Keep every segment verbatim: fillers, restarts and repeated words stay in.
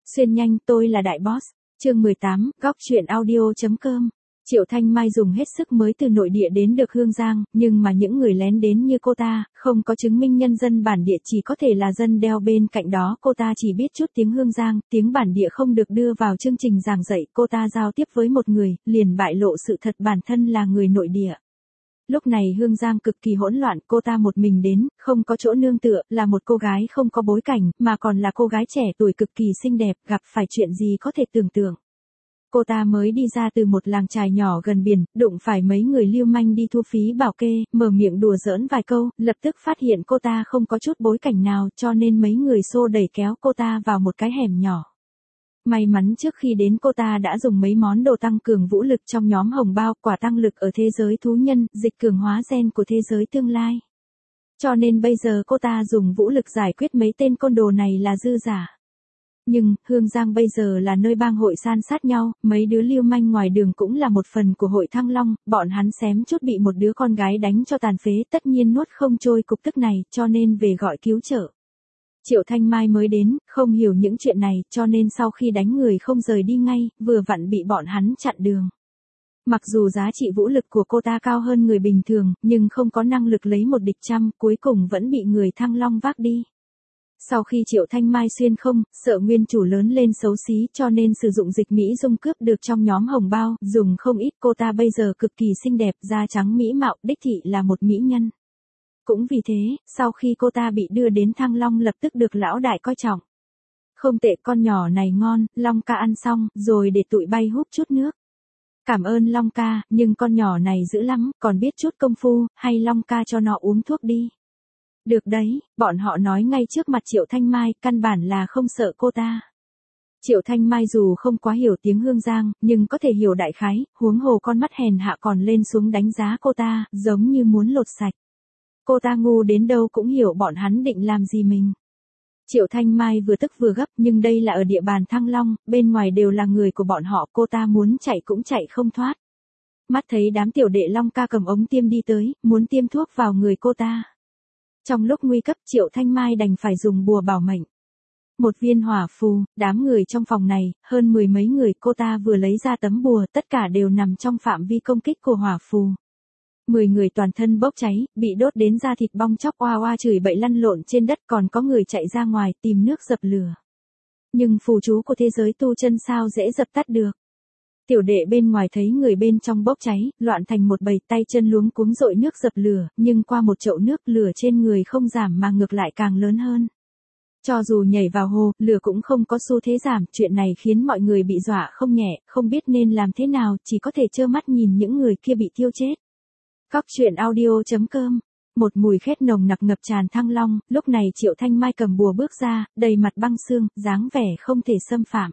Xuyên nhanh, tôi là đại boss. Chương mười tám, góc truyện audio.com. Triệu Thanh Mai dùng hết sức mới từ nội địa đến được Hương Giang, nhưng mà những người lén đến như cô ta, không có chứng minh nhân dân bản địa, chỉ có thể là dân đeo bên cạnh đó. Cô ta chỉ biết chút tiếng Hương Giang, tiếng bản địa không được đưa vào chương trình giảng dạy. Cô ta giao tiếp với một người, liền bại lộ sự thật bản thân là người nội địa. Lúc này Hương Giang cực kỳ hỗn loạn, cô ta một mình đến, không có chỗ nương tựa, là một cô gái không có bối cảnh, mà còn là cô gái trẻ tuổi cực kỳ xinh đẹp, gặp phải chuyện gì có thể tưởng tượng. Cô ta mới đi ra từ một làng chài nhỏ gần biển, đụng phải mấy người lưu manh đi thu phí bảo kê, mở miệng đùa giỡn vài câu, lập tức phát hiện cô ta không có chút bối cảnh nào, cho nên mấy người xô đẩy kéo cô ta vào một cái hẻm nhỏ. May mắn trước khi đến cô ta đã dùng mấy món đồ tăng cường vũ lực trong nhóm hồng bao, quả tăng lực ở thế giới thú nhân, dịch cường hóa gen của thế giới tương lai. Cho nên bây giờ cô ta dùng vũ lực giải quyết mấy tên côn đồ này là dư giả. Nhưng, Hương Giang bây giờ là nơi bang hội san sát nhau, mấy đứa lưu manh ngoài đường cũng là một phần của hội Thăng Long, bọn hắn xém chút bị một đứa con gái đánh cho tàn phế, tất nhiên nuốt không trôi cục tức này, cho nên về gọi cứu trợ. Triệu Thanh Mai mới đến, không hiểu những chuyện này, cho nên sau khi đánh người không rời đi ngay, vừa vặn bị bọn hắn chặn đường. Mặc dù giá trị vũ lực của cô ta cao hơn người bình thường, nhưng không có năng lực lấy một địch trăm, cuối cùng vẫn bị người Thăng Long vác đi. Sau khi Triệu Thanh Mai xuyên không, sợ nguyên chủ lớn lên xấu xí cho nên sử dụng dịch mỹ dung cướp được trong nhóm hồng bao, dùng không ít. Cô ta bây giờ cực kỳ xinh đẹp, da trắng mỹ mạo, đích thị là một mỹ nhân. Cũng vì thế, sau khi cô ta bị đưa đến Thăng Long lập tức được lão đại coi trọng. Không tệ, con nhỏ này ngon, Long ca ăn xong, rồi để tụi bay húp chút nước. Cảm ơn Long ca, nhưng con nhỏ này dữ lắm, còn biết chút công phu, hay Long ca cho nó uống thuốc đi. Được đấy, bọn họ nói ngay trước mặt Triệu Thanh Mai, căn bản là không sợ cô ta. Triệu Thanh Mai dù không quá hiểu tiếng Hương Giang, nhưng có thể hiểu đại khái, huống hồ con mắt hèn hạ còn lên xuống đánh giá cô ta, giống như muốn lột sạch. Cô ta ngu đến đâu cũng hiểu bọn hắn định làm gì mình. Triệu Thanh Mai vừa tức vừa gấp, nhưng đây là ở địa bàn Thăng Long, bên ngoài đều là người của bọn họ, cô ta muốn chạy cũng chạy không thoát. Mắt thấy đám tiểu đệ Long ca cầm ống tiêm đi tới, muốn tiêm thuốc vào người cô ta. Trong lúc nguy cấp, Triệu Thanh Mai đành phải dùng bùa bảo mệnh. Một viên hỏa phù, đám người trong phòng này, hơn mười mấy người, cô ta vừa lấy ra tấm bùa, tất cả đều nằm trong phạm vi công kích của hỏa phù. Mười người toàn thân bốc cháy, bị đốt đến da thịt bong chóc, oa oa chửi bậy lăn lộn trên đất, còn có người chạy ra ngoài tìm nước dập lửa. Nhưng phù chú của thế giới tu chân sao dễ dập tắt được. Tiểu đệ bên ngoài thấy người bên trong bốc cháy, loạn thành một bầy, tay chân luống cuống dội nước dập lửa, nhưng qua một chậu nước, lửa trên người không giảm mà ngược lại càng lớn hơn. Cho dù nhảy vào hồ, lửa cũng không có xu thế giảm, chuyện này khiến mọi người bị dọa không nhẹ, không biết nên làm thế nào, chỉ có thể trơ mắt nhìn những người kia bị thiêu chết. Góc truyện audio.com. Một mùi khét nồng nặc ngập tràn Thăng Long, lúc này Triệu Thanh Mai cầm bùa bước ra, đầy mặt băng xương, dáng vẻ không thể xâm phạm.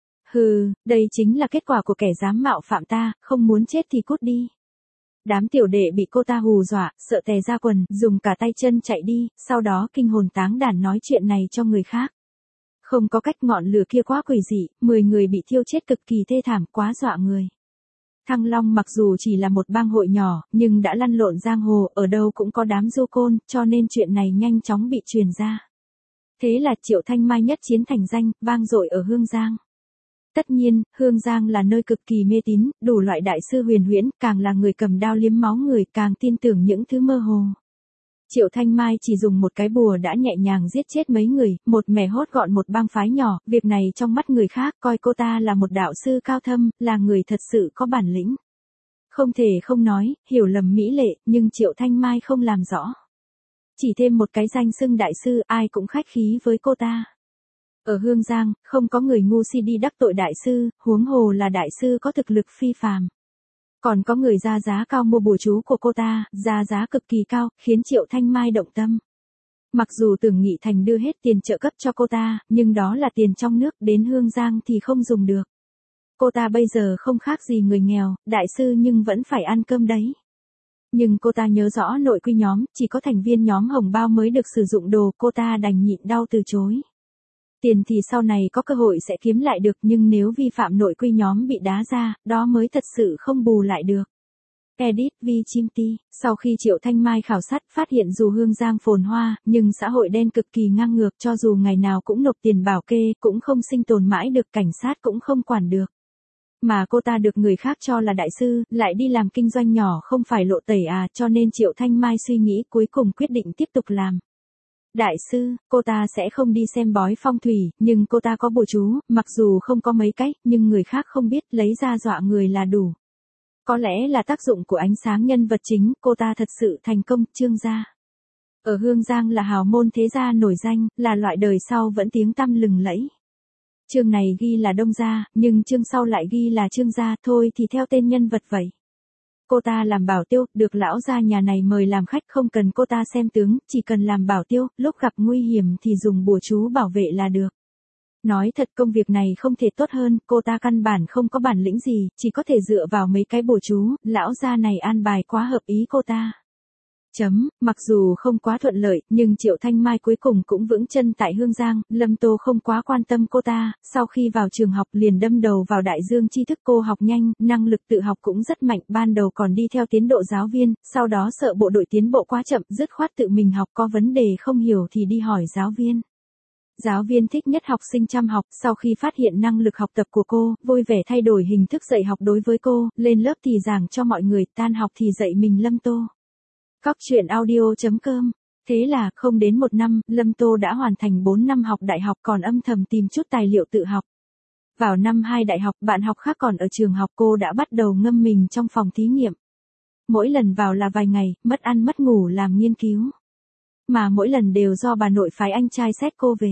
Hừ, đây chính là kết quả của kẻ dám mạo phạm ta, không muốn chết thì cút đi. Đám tiểu đệ bị cô ta hù dọa, sợ tè ra quần, dùng cả tay chân chạy đi, sau đó kinh hồn táng đàn nói chuyện này cho người khác. Không có cách, ngọn lửa kia quá quỷ dị, mười người bị thiêu chết cực kỳ thê thảm, quá dọa người. Thăng Long mặc dù chỉ là một bang hội nhỏ, nhưng đã lăn lộn giang hồ, ở đâu cũng có đám du côn, cho nên chuyện này nhanh chóng bị truyền ra. Thế là Triệu Thanh Mai nhất chiến thành danh, vang dội ở Hương Giang. Tất nhiên, Hương Giang là nơi cực kỳ mê tín, đủ loại đại sư huyền huyễn, càng là người cầm đao liếm máu người, càng tin tưởng những thứ mơ hồ. Triệu Thanh Mai chỉ dùng một cái bùa đã nhẹ nhàng giết chết mấy người, một mẻ hốt gọn một bang phái nhỏ, việc này trong mắt người khác coi cô ta là một đạo sư cao thâm, là người thật sự có bản lĩnh. Không thể không nói, hiểu lầm mỹ lệ, nhưng Triệu Thanh Mai không làm rõ. Chỉ thêm một cái danh xưng đại sư, ai cũng khách khí với cô ta. Ở Hương Giang, không có người ngu si đi đắc tội đại sư, huống hồ là đại sư có thực lực phi phàm. Còn có người ra giá cao mua bùa chú của cô ta, ra giá cực kỳ cao, khiến Triệu Thanh Mai động tâm. Mặc dù Tưởng Nghị Thành đưa hết tiền trợ cấp cho cô ta, nhưng đó là tiền trong nước, đến Hương Giang thì không dùng được. Cô ta bây giờ không khác gì người nghèo, đại sư nhưng vẫn phải ăn cơm đấy. Nhưng cô ta nhớ rõ nội quy nhóm, chỉ có thành viên nhóm hồng bao mới được sử dụng đồ, cô ta đành nhịn đau từ chối. Tiền thì sau này có cơ hội sẽ kiếm lại được, nhưng nếu vi phạm nội quy nhóm bị đá ra, đó mới thật sự không bù lại được. Edit Vi Chim Ti, sau khi Triệu Thanh Mai khảo sát phát hiện dù Hương Giang phồn hoa, nhưng xã hội đen cực kỳ ngang ngược, cho dù ngày nào cũng nộp tiền bảo kê, cũng không sinh tồn mãi được, cảnh sát cũng không quản được. Mà cô ta được người khác cho là đại sư, lại đi làm kinh doanh nhỏ không phải lộ tẩy à, cho nên Triệu Thanh Mai suy nghĩ cuối cùng quyết định tiếp tục làm. Đại sư, cô ta sẽ không đi xem bói phong thủy, nhưng cô ta có bùa chú, mặc dù không có mấy cách, nhưng người khác không biết, lấy ra dọa người là đủ. Có lẽ là tác dụng của ánh sáng nhân vật chính, cô ta thật sự thành công, Trương gia. Ở Hương Giang là hào môn thế gia nổi danh, là loại đời sau vẫn tiếng tăm lừng lẫy. Chương này ghi là Đông gia, nhưng chương sau lại ghi là Trương gia, thôi thì theo tên nhân vật vậy. Cô ta làm bảo tiêu, được lão gia nhà này mời làm khách, không cần cô ta xem tướng, chỉ cần làm bảo tiêu, lúc gặp nguy hiểm thì dùng bùa chú bảo vệ là được. Nói thật công việc này không thể tốt hơn, cô ta căn bản không có bản lĩnh gì, chỉ có thể dựa vào mấy cái bùa chú, lão gia này an bài quá hợp ý cô ta. Chấm, mặc dù không quá thuận lợi, nhưng Triệu Thanh Mai cuối cùng cũng vững chân tại Hương Giang, Lâm Tô không quá quan tâm cô ta, sau khi vào trường học liền đâm đầu vào đại dương tri thức, cô học nhanh, năng lực tự học cũng rất mạnh, ban đầu còn đi theo tiến độ giáo viên, sau đó sợ bộ đội tiến bộ quá chậm, dứt khoát tự mình học, có vấn đề không hiểu thì đi hỏi giáo viên. Giáo viên thích nhất học sinh chăm học, sau khi phát hiện năng lực học tập của cô, vui vẻ thay đổi hình thức dạy học đối với cô, lên lớp thì giảng cho mọi người, tan học thì dạy mình Lâm Tô. Cóc truyện audio chấm com. Thế là, không đến một năm, Lâm Tô đã hoàn thành bốn năm học đại học, còn âm thầm tìm chút tài liệu tự học. Vào năm hai đại học, bạn học khác còn ở trường học, cô đã bắt đầu ngâm mình trong phòng thí nghiệm. Mỗi lần vào là vài ngày, mất ăn mất ngủ làm nghiên cứu. Mà mỗi lần đều do bà nội phái anh trai xét cô về.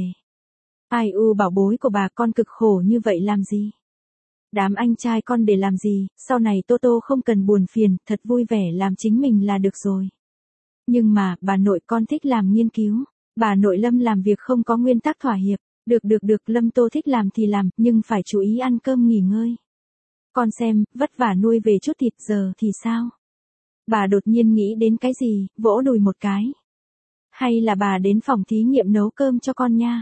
Ai u bảo bối của bà, con cực khổ như vậy làm gì? Đám anh trai con để làm gì, sau này Tô Tô không cần buồn phiền, thật vui vẻ làm chính mình là được rồi. Nhưng mà, bà nội con thích làm nghiên cứu. Bà nội Lâm làm việc không có nguyên tắc thỏa hiệp. Được được được, Lâm Tô thích làm thì làm, nhưng phải chú ý ăn cơm nghỉ ngơi. Con xem, vất vả nuôi về chút thịt giờ thì sao? Bà đột nhiên nghĩ đến cái gì, vỗ đùi một cái. Hay là bà đến phòng thí nghiệm nấu cơm cho con nha.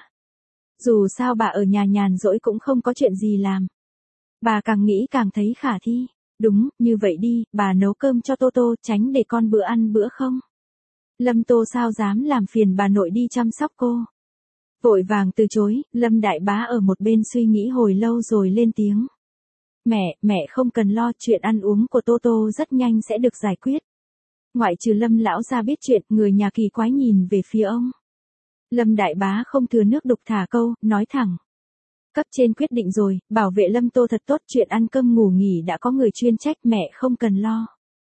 Dù sao bà ở nhà nhàn rỗi cũng không có chuyện gì làm. Bà càng nghĩ càng thấy khả thi. Đúng, như vậy đi, bà nấu cơm cho Tô Tô, tránh để con bữa ăn bữa không. Lâm Tô sao dám làm phiền bà nội đi chăm sóc cô. Vội vàng từ chối, Lâm Đại Bá ở một bên suy nghĩ hồi lâu rồi lên tiếng. Mẹ, mẹ không cần lo, chuyện ăn uống của Tô Tô rất nhanh sẽ được giải quyết. Ngoại trừ Lâm lão gia biết chuyện, người nhà kỳ quái nhìn về phía ông. Lâm Đại Bá không thừa nước đục thả câu, nói thẳng. Cấp trên quyết định rồi, bảo vệ Lâm Tô thật tốt, chuyện ăn cơm ngủ nghỉ đã có người chuyên trách, mẹ không cần lo.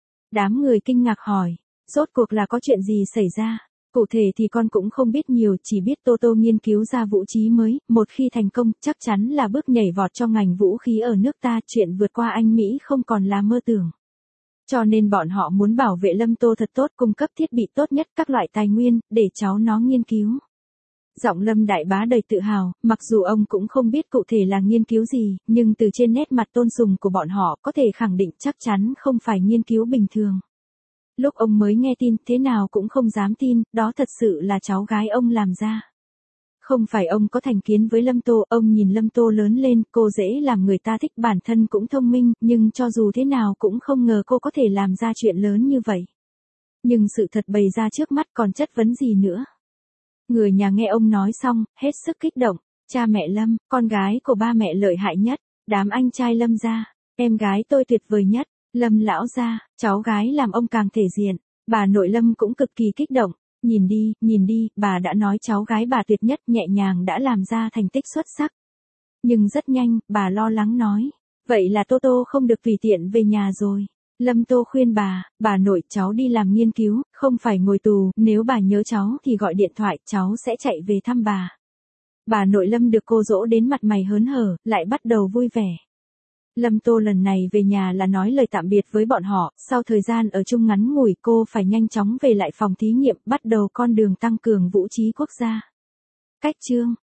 Đám người kinh ngạc hỏi, rốt cuộc là có chuyện gì xảy ra? Cụ thể thì con cũng không biết nhiều, chỉ biết Tô Tô nghiên cứu ra vũ khí mới, một khi thành công, chắc chắn là bước nhảy vọt cho ngành vũ khí ở nước ta, chuyện vượt qua Anh Mỹ không còn là mơ tưởng. Cho nên bọn họ muốn bảo vệ Lâm Tô thật tốt, cung cấp thiết bị tốt nhất, các loại tài nguyên, để cháu nó nghiên cứu. Giọng Lâm Đại Bá đầy tự hào, mặc dù ông cũng không biết cụ thể là nghiên cứu gì, nhưng từ trên nét mặt tôn sùng của bọn họ có thể khẳng định chắc chắn không phải nghiên cứu bình thường. Lúc ông mới nghe tin, thế nào cũng không dám tin, đó thật sự là cháu gái ông làm ra. Không phải ông có thành kiến với Lâm Tô, ông nhìn Lâm Tô lớn lên, cô dễ làm người ta thích, bản thân cũng thông minh, nhưng cho dù thế nào cũng không ngờ cô có thể làm ra chuyện lớn như vậy. Nhưng sự thật bày ra trước mắt, còn chất vấn gì nữa. Người nhà nghe ông nói xong, hết sức kích động. Cha mẹ Lâm, con gái của ba mẹ lợi hại nhất. Đám anh trai Lâm gia, em gái tôi tuyệt vời nhất. Lâm lão gia, cháu gái làm ông càng thể diện. Bà nội Lâm cũng cực kỳ kích động. Nhìn đi, nhìn đi, bà đã nói cháu gái bà tuyệt nhất, nhẹ nhàng đã làm ra thành tích xuất sắc. Nhưng rất nhanh, bà lo lắng nói. Vậy là Tô Tô không được tùy tiện về nhà rồi. Lâm Tô khuyên bà, bà nội cháu đi làm nghiên cứu, không phải ngồi tù, nếu bà nhớ cháu thì gọi điện thoại, cháu sẽ chạy về thăm bà. Bà nội Lâm được cô dỗ đến mặt mày hớn hở, lại bắt đầu vui vẻ. Lâm Tô lần này về nhà là nói lời tạm biệt với bọn họ, sau thời gian ở chung ngắn ngủi cô phải nhanh chóng về lại phòng thí nghiệm, bắt đầu con đường tăng cường vũ trí quốc gia. Cách chương